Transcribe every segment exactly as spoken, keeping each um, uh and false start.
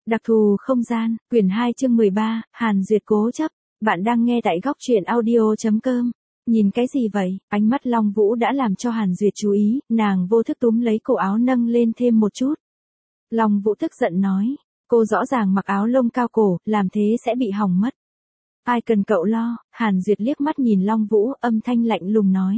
Đặc thù không gian, quyển hai chương mười ba, Hàn Duyệt cố chấp. Bạn đang nghe tại góc truyện audio chấm com. Nhìn cái gì vậy? Ánh mắt Long Vũ đã làm cho Hàn Duyệt chú ý, nàng vô thức túm lấy cổ áo nâng lên thêm một chút. Long Vũ tức giận nói, cô rõ ràng mặc áo lông cao cổ, làm thế sẽ bị hỏng mất. Ai cần cậu lo? Hàn Duyệt liếc mắt nhìn Long Vũ, âm thanh lạnh lùng nói.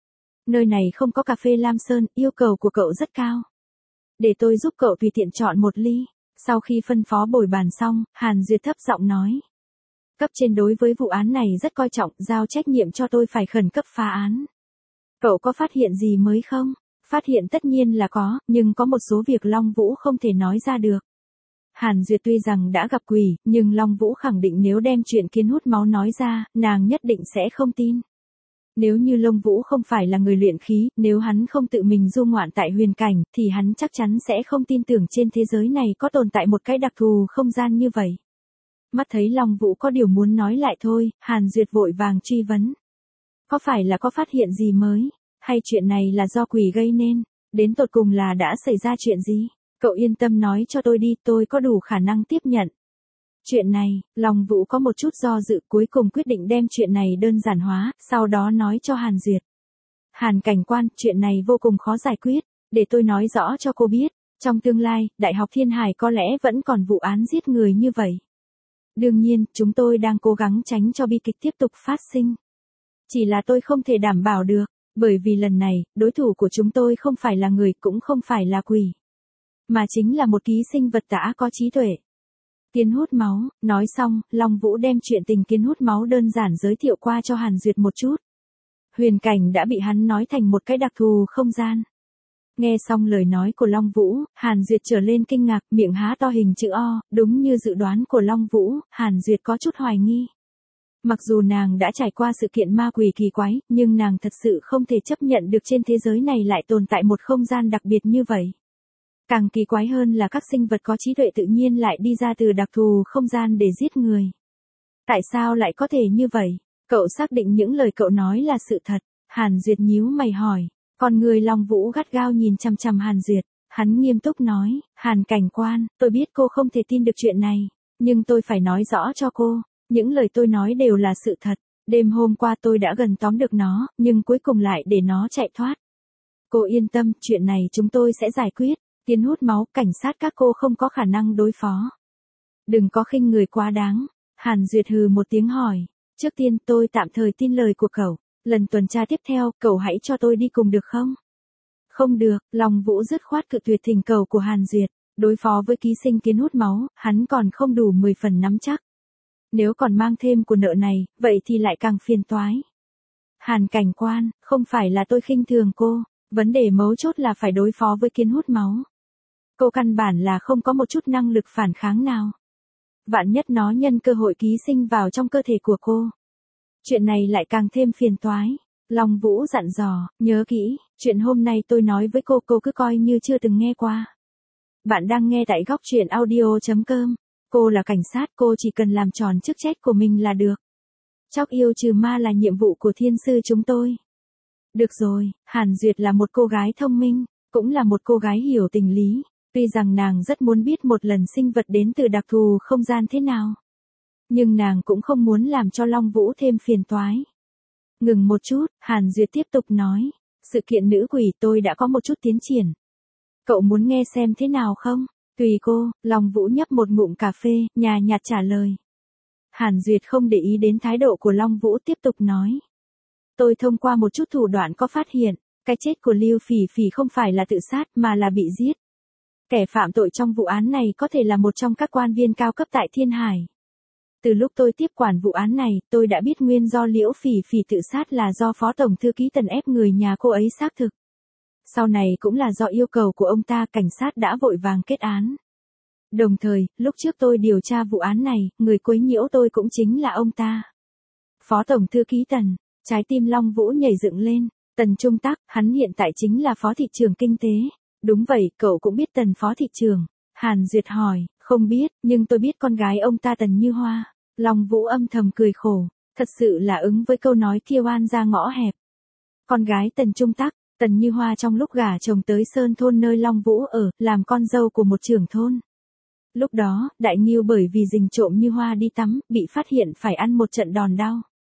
Nơi này không có cà phê Lam Sơn, yêu cầu của cậu rất cao. Để tôi giúp cậu tùy tiện chọn một ly. Sau khi phân phó bồi bàn xong, Hàn Duyệt thấp giọng nói. Cấp trên đối với vụ án này rất coi trọng, giao trách nhiệm cho tôi phải khẩn cấp phá án. Cậu có phát hiện gì mới không? Phát hiện tất nhiên là có, nhưng có một số việc Long Vũ không thể nói ra được. Hàn Duyệt tuy rằng đã gặp quỷ, nhưng Long Vũ khẳng định nếu đem chuyện kiến hút máu nói ra, nàng nhất định sẽ không tin. Nếu như Long Vũ không phải là người luyện khí, nếu hắn không tự mình du ngoạn tại huyền cảnh, thì hắn chắc chắn sẽ không tin tưởng trên thế giới này có tồn tại một cái đặc thù không gian như vậy. Mắt thấy Long Vũ có điều muốn nói lại thôi, Hàn Duyệt vội vàng truy vấn. Có phải là có phát hiện gì mới, hay chuyện này là do quỷ gây nên, đến tột cùng là đã xảy ra chuyện gì? Cậu yên tâm nói cho tôi đi, tôi có đủ khả năng tiếp nhận. Chuyện này, Long Vũ có một chút do dự, cuối cùng quyết định đem chuyện này đơn giản hóa, sau đó nói cho Hàn Duyệt. Hàn cảnh quan, chuyện này vô cùng khó giải quyết, để tôi nói rõ cho cô biết, trong tương lai, Đại học Thiên Hải có lẽ vẫn còn vụ án giết người như vậy. Đương nhiên, chúng tôi đang cố gắng tránh cho bi kịch tiếp tục phát sinh. Chỉ là tôi không thể đảm bảo được, bởi vì lần này, đối thủ của chúng tôi không phải là người, cũng không phải là quỷ, mà chính là một ký sinh vật đã có trí tuệ. Kiến hút máu, nói xong, Long Vũ đem chuyện tình kiến hút máu đơn giản giới thiệu qua cho Hàn Duyệt một chút. Huyền cảnh đã bị hắn nói thành một cái đặc thù không gian. Nghe xong lời nói của Long Vũ, Hàn Duyệt trở lên kinh ngạc, miệng há to hình chữ O, đúng như dự đoán của Long Vũ, Hàn Duyệt có chút hoài nghi. Mặc dù nàng đã trải qua sự kiện ma quỷ kỳ quái, nhưng nàng thật sự không thể chấp nhận được trên thế giới này lại tồn tại một không gian đặc biệt như vậy. Càng kỳ quái hơn là các sinh vật có trí tuệ tự nhiên lại đi ra từ đặc thù không gian để giết người. Tại sao lại có thể như vậy? Cậu xác định những lời cậu nói là sự thật. Hàn Duyệt nhíu mày hỏi. Còn người Long Vũ gắt gao nhìn chằm chằm Hàn Duyệt. Hắn nghiêm túc nói, Hàn cảnh quan, tôi biết cô không thể tin được chuyện này, nhưng tôi phải nói rõ cho cô. Những lời tôi nói đều là sự thật. Đêm hôm qua tôi đã gần tóm được nó, nhưng cuối cùng lại để nó chạy thoát. Cô yên tâm, chuyện này chúng tôi sẽ giải quyết. Kiến hút máu, cảnh sát các cô không có khả năng đối phó. Đừng có khinh người quá đáng. Hàn Duyệt hừ một tiếng hỏi. Trước tiên tôi tạm thời tin lời của cậu. Lần tuần tra tiếp theo, cậu hãy cho tôi đi cùng được không? Không được, Long Vũ dứt khoát cự tuyệt thỉnh cầu của Hàn Duyệt. Đối phó với ký sinh kiến hút máu, hắn còn không đủ mười phần nắm chắc. Nếu còn mang thêm của nợ này, vậy thì lại càng phiền toái. Hàn cảnh quan, không phải là tôi khinh thường cô. Vấn đề mấu chốt là phải đối phó với kiến hút máu. Cô căn bản là không có một chút năng lực phản kháng nào. Vạn nhất nó nhân cơ hội ký sinh vào trong cơ thể của cô. Chuyện này lại càng thêm phiền toái. Long Vũ dặn dò, nhớ kỹ, chuyện hôm nay tôi nói với cô cô cứ coi như chưa từng nghe qua. Bạn đang nghe tại góc truyện audio chấm com. Cô là cảnh sát, cô chỉ cần làm tròn chức trách của mình là được. Chóc yêu trừ ma là nhiệm vụ của thiên sư chúng tôi. Được rồi, Hàn Duyệt là một cô gái thông minh, cũng là một cô gái hiểu tình lý. Tuy rằng nàng rất muốn biết một lần sinh vật đến từ đặc thù không gian thế nào. Nhưng nàng cũng không muốn làm cho Long Vũ thêm phiền toái. Ngừng một chút, Hàn Duyệt tiếp tục nói. Sự kiện nữ quỷ tôi đã có một chút tiến triển. Cậu muốn nghe xem thế nào không? Tùy cô, Long Vũ nhấp một ngụm cà phê, nhàn nhạt trả lời. Hàn Duyệt không để ý đến thái độ của Long Vũ tiếp tục nói. Tôi thông qua một chút thủ đoạn có phát hiện, cái chết của Lưu Phỉ Phỉ không phải là tự sát mà là bị giết. Kẻ phạm tội trong vụ án này có thể là một trong các quan viên cao cấp tại Thiên Hải. Từ lúc tôi tiếp quản vụ án này, tôi đã biết nguyên do Liễu Phỉ Phỉ tự sát là do Phó Tổng Thư ký Tần ép người nhà cô ấy xác thực. Sau này cũng là do yêu cầu của ông ta, cảnh sát đã vội vàng kết án. Đồng thời, lúc trước tôi điều tra vụ án này, người quấy nhiễu tôi cũng chính là ông ta. Phó Tổng Thư ký Tần, trái tim Long Vũ nhảy dựng lên. Tần Trung Tắc, hắn hiện tại chính là Phó Thị trưởng Kinh tế. Đúng vậy, cậu cũng biết Tần Phó Thị trưởng. Hàn Duyệt hỏi, không biết, nhưng tôi biết con gái ông ta Tần Như Hoa. Long Vũ âm thầm cười khổ, thật sự là ứng với câu nói kia oan ra ngõ hẹp. Con gái Tần Trung Tắc, Tần Như Hoa trong lúc gả chồng tới Sơn thôn nơi Long Vũ ở, làm con dâu của một trưởng thôn. Lúc đó, Đại Ngưu bởi vì rình trộm Như Hoa đi tắm, bị phát hiện phải ăn một trận đòn đau.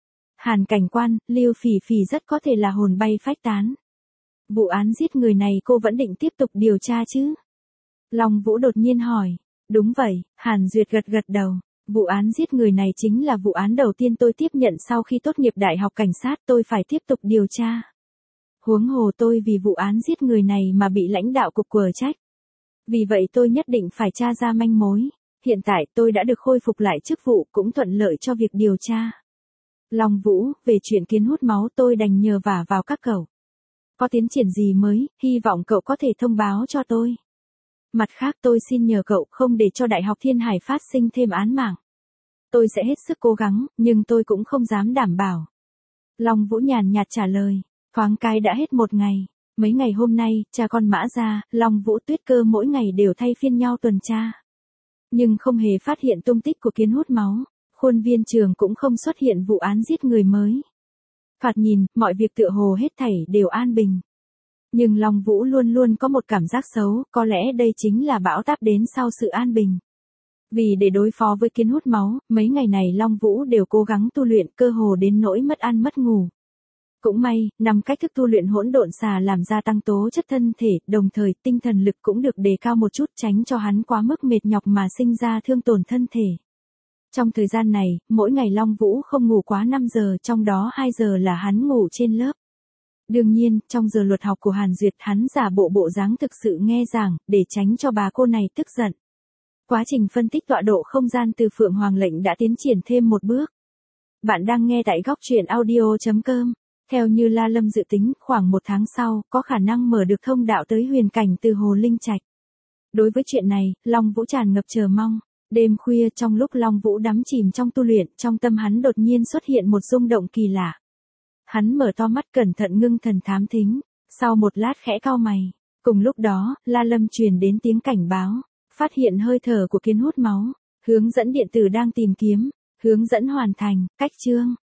Hàn cảnh quan, Lưu Phỉ Phỉ rất có thể là hồn bay phách tán. Vụ án giết người này cô vẫn định tiếp tục điều tra chứ? Long Vũ đột nhiên hỏi. Đúng vậy, Hàn Duyệt gật gật đầu. Vụ án giết người này chính là vụ án đầu tiên tôi tiếp nhận sau khi tốt nghiệp đại học cảnh sát, tôi phải tiếp tục điều tra. Huống hồ tôi vì vụ án giết người này mà bị lãnh đạo cục quở trách. Vì vậy tôi nhất định phải tra ra manh mối. Hiện tại tôi đã được khôi phục lại chức vụ, cũng thuận lợi cho việc điều tra. Long Vũ, về chuyện kiến hút máu tôi đành nhờ vả vào các cậu. Có tiến triển gì mới, hy vọng cậu có thể thông báo cho tôi. Mặt khác tôi xin nhờ cậu không để cho Đại học Thiên Hải phát sinh thêm án mạng. Tôi sẽ hết sức cố gắng, nhưng tôi cũng không dám đảm bảo. Long Vũ nhàn nhạt trả lời. Thoáng cái đã hết một ngày. Mấy ngày hôm nay, cha con Mã Gia, Long Vũ, Tuyết Cơ mỗi ngày đều thay phiên nhau tuần tra. Nhưng không hề phát hiện tung tích của kiến hút máu. Khuôn viên trường cũng không xuất hiện vụ án giết người mới. Thoạt nhìn, mọi việc tựa hồ hết thảy đều an bình. Nhưng Long Vũ luôn luôn có một cảm giác xấu, có lẽ đây chính là bão táp đến sau sự an bình. Vì để đối phó với kiến hút máu, mấy ngày này Long Vũ đều cố gắng tu luyện, cơ hồ đến nỗi mất ăn mất ngủ. Cũng may, năm cách thức tu luyện hỗn độn xà làm gia tăng tố chất thân thể, đồng thời tinh thần lực cũng được đề cao một chút, tránh cho hắn quá mức mệt nhọc mà sinh ra thương tổn thân thể. Trong thời gian này, mỗi ngày Long Vũ không ngủ quá năm giờ, trong đó hai giờ là hắn ngủ trên lớp. Đương nhiên, trong giờ luật học của Hàn Duyệt hắn giả bộ bộ dáng thực sự nghe giảng, để tránh cho bà cô này tức giận. Quá trình phân tích tọa độ không gian từ Phượng Hoàng lệnh đã tiến triển thêm một bước. Bạn đang nghe tại góc truyện audio chấm com. Theo như La Lâm dự tính, khoảng một tháng sau, có khả năng mở được thông đạo tới huyền cảnh từ Hồ Linh Trạch. Đối với chuyện này, Long Vũ tràn ngập chờ mong. Đêm khuya trong lúc Long Vũ đắm chìm trong tu luyện, trong tâm hắn đột nhiên xuất hiện một rung động kỳ lạ. Hắn mở to mắt cẩn thận ngưng thần thám thính, sau một lát khẽ cau mày. Cùng lúc đó, La Lâm truyền đến tiếng cảnh báo, phát hiện hơi thở của kiến hút máu, hướng dẫn điện tử đang tìm kiếm, hướng dẫn hoàn thành, cách chương.